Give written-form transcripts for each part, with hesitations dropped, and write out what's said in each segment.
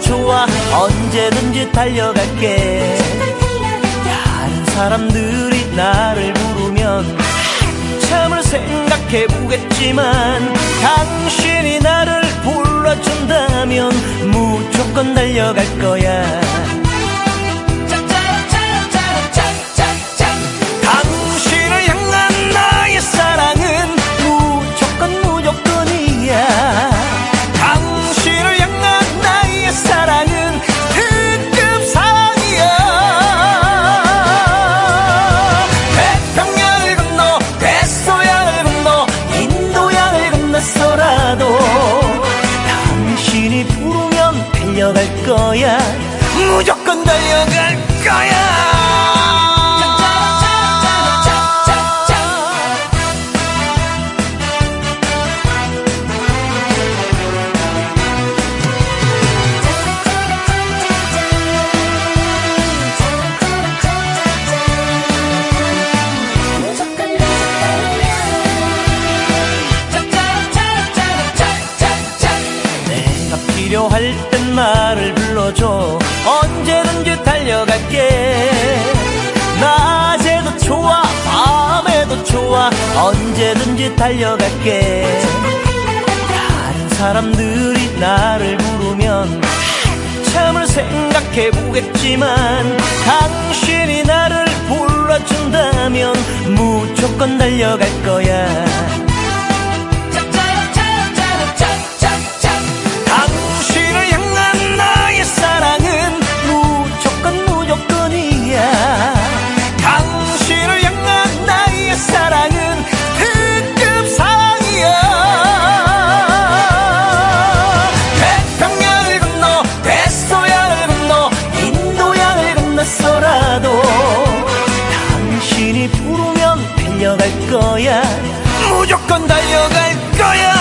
좋아 언제든지 달려갈게. 다른 사람들이 나를 부르면 참을 생각해보겠지만 당신이 나를 불러준다면 무조건 달려갈 거야. 당신을 향한 나의 사랑은 무조건 무조건이야. 당신을 향한 나의 사랑은 특급 사랑이야. 태평양을 건너 대서양을 건너 인도양을 건너서라도 당신이 부르면 달려갈 거야. 무조건 달려갈 거야. 필요할 땐 나를 불러줘 언제든지 달려갈게. 낮에도 좋아 밤에도 좋아 언제든지 달려갈게. 다른 사람들이 나를 부르면 참을 생각해보겠지만 당신이 나를 불러준다면 무조건 달려갈 거야. 당신을 향한 나의 사랑은 무조건 무조건이야. 당신을 향한 나의 사랑은 특급 사랑이야. 태평양을 건너 대서양을 건너 인도양을 건너서라도 당신이 부르면 달려갈 거야. 무조건 달려갈 거야.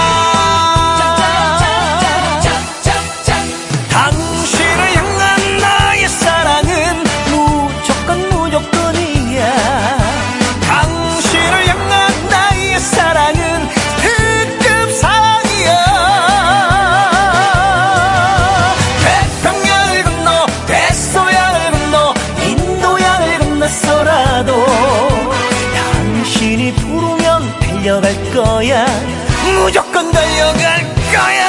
당신을 향한 나의 사랑은 무조건 무조건이야. 당신을 향한 나의 사랑은 특급 사랑이야. 태평양을 건너 대서양을 건너 인도양을 건너서라도 당신이 부르면 달려갈 거야. 무조건 달려갈 거야.